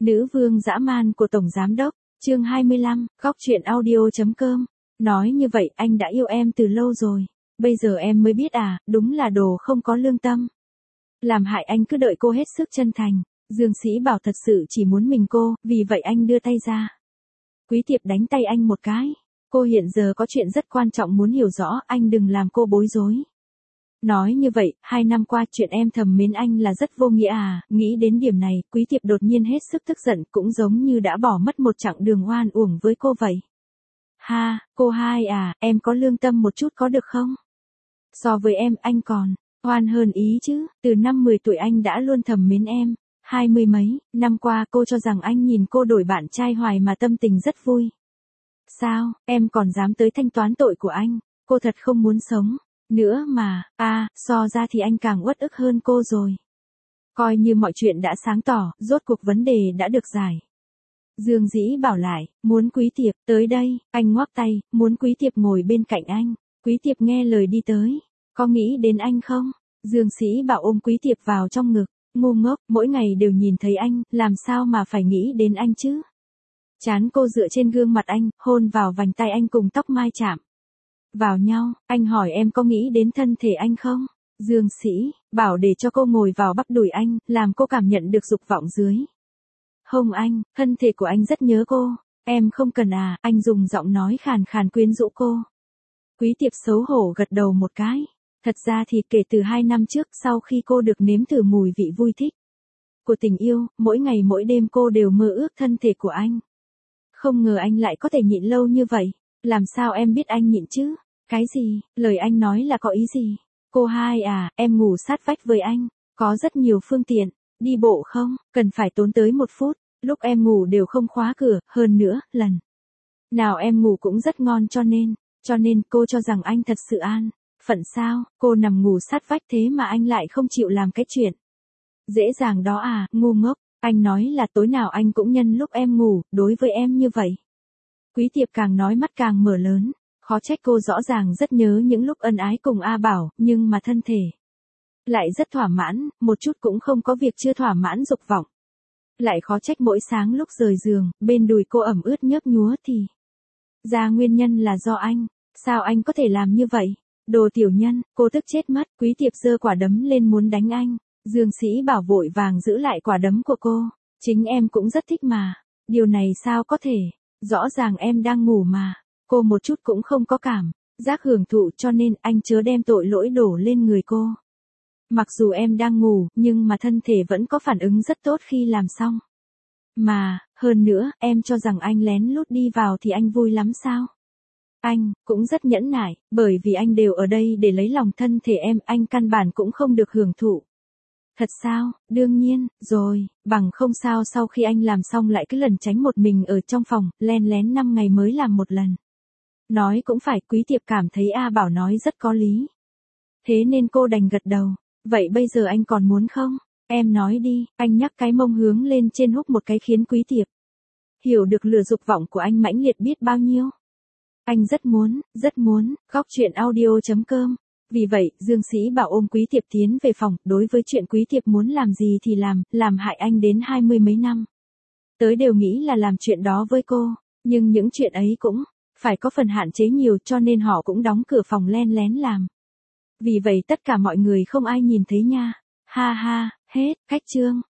Nữ vương dã man của Tổng Giám Đốc, chương 25, góc truyện audio.com. Nói như vậy anh đã yêu em từ lâu rồi. Bây giờ em mới biết à, đúng là đồ không có lương tâm. Làm hại anh cứ đợi cô hết sức chân thành. Dương Sĩ bảo thật sự chỉ muốn mình cô, vì vậy anh đưa tay ra. Quý Tiệp đánh tay anh một cái. Cô hiện giờ có chuyện rất quan trọng muốn hiểu rõ, anh đừng làm cô bối rối. Nói như vậy, 2 năm qua chuyện em thầm mến anh là rất vô nghĩa à, nghĩ đến điểm này, Quý Tiệp đột nhiên hết sức tức giận, cũng giống như đã bỏ mất một chặng đường oan uổng với cô vậy. Ha, cô hai à, em có lương tâm một chút có được không? So với em, anh còn oan hơn ý chứ, từ năm 10 tuổi anh đã luôn thầm mến em, 20 mấy năm qua cô cho rằng anh nhìn cô đổi bạn trai hoài mà tâm tình rất vui. Sao, em còn dám tới thanh toán tội của anh, cô thật không muốn sống nữa mà, so ra thì anh càng uất ức hơn cô rồi. Coi như mọi chuyện đã sáng tỏ, rốt cuộc vấn đề đã được giải. Dương Dĩ bảo lại, muốn Quý Tiệp, tới đây, anh ngoắc tay, muốn Quý Tiệp ngồi bên cạnh anh. Quý Tiệp nghe lời đi tới, có nghĩ đến anh không? Dương Sĩ bảo ôm Quý Tiệp vào trong ngực, ngu ngốc, mỗi ngày đều nhìn thấy anh, làm sao mà phải nghĩ đến anh chứ? Trán cô dựa trên gương mặt anh, hôn vào vành tay anh cùng tóc mai chạm vào nhau, anh hỏi em có nghĩ đến thân thể anh không? Dương Sĩ bảo để cho cô ngồi vào bắp đùi anh, làm cô cảm nhận được dục vọng dưới hông anh, thân thể của anh rất nhớ cô. Em không cần à, anh dùng giọng nói khàn khàn quyến rũ cô. Quý Tiệp xấu hổ gật đầu một cái. Thật ra thì kể từ 2 năm trước, sau khi cô được nếm thử mùi vị vui thích của tình yêu, mỗi ngày mỗi đêm cô đều mơ ước thân thể của anh. Không ngờ anh lại có thể nhịn lâu như vậy. Làm sao em biết anh nhịn chứ? Cái gì? Lời anh nói là có ý gì? Cô hai à, em ngủ sát vách với anh. Có rất nhiều phương tiện. Đi bộ không? Cần phải tốn tới 1 phút. Lúc em ngủ đều không khóa cửa. Hơn nữa, lần nào em ngủ cũng rất ngon cho nên cô cho rằng anh thật sự an phận sao? Cô nằm ngủ sát vách thế mà anh lại không chịu làm cái chuyện dễ dàng đó à, ngu ngốc. Anh nói là tối nào anh cũng nhân lúc em ngủ, đối với em như vậy. Quý Tiệp càng nói mắt càng mở lớn. Khó trách cô rõ ràng rất nhớ những lúc ân ái cùng A Bảo, nhưng mà thân thể lại rất thỏa mãn, một chút cũng không có việc chưa thỏa mãn dục vọng. Lại khó trách mỗi sáng lúc rời giường, bên đùi cô ẩm ướt nhớp nhúa thì ra nguyên nhân là do anh. Sao anh có thể làm như vậy? Đồ tiểu nhân, cô tức chết mất. Quý Tiệp giơ quả đấm lên muốn đánh anh. Dương Sĩ bảo vội vàng giữ lại quả đấm của cô. Chính em cũng rất thích mà. Điều này sao có thể? Rõ ràng em đang ngủ mà. Cô một chút cũng không có cảm giác hưởng thụ, cho nên anh chớ đem tội lỗi đổ lên người cô. Mặc dù em đang ngủ, nhưng mà thân thể vẫn có phản ứng rất tốt khi làm xong. Mà, hơn nữa, em cho rằng anh lén lút đi vào thì anh vui lắm sao? Anh cũng rất nhẫn nại, bởi vì anh đều ở đây để lấy lòng thân thể em, anh căn bản cũng không được hưởng thụ. Thật sao? Đương nhiên, rồi, bằng không sao sau khi anh làm xong lại cứ lần tránh một mình ở trong phòng, len lén 5 ngày mới làm một lần. Nói cũng phải, Quý Tiệp cảm thấy A Bảo nói rất có lý. Thế nên cô đành gật đầu. Vậy bây giờ anh còn muốn không? Em nói đi, anh nhắc cái mông hướng lên trên húc một cái khiến Quý Tiệp hiểu được lửa dục vọng của anh mãnh liệt biết bao nhiêu. Anh rất muốn, góc truyện audio.com. Vì vậy, Dương Sĩ bảo ôm Quý Tiệp tiến về phòng, đối với chuyện Quý Tiệp muốn làm gì thì làm hại anh đến 20 mấy năm. Tới đều nghĩ là làm chuyện đó với cô, nhưng những chuyện ấy cũng phải có phần hạn chế nhiều, cho nên họ cũng đóng cửa phòng len lén làm. Vì vậy tất cả mọi người không ai nhìn thấy nha. Ha ha, hết, cách chương.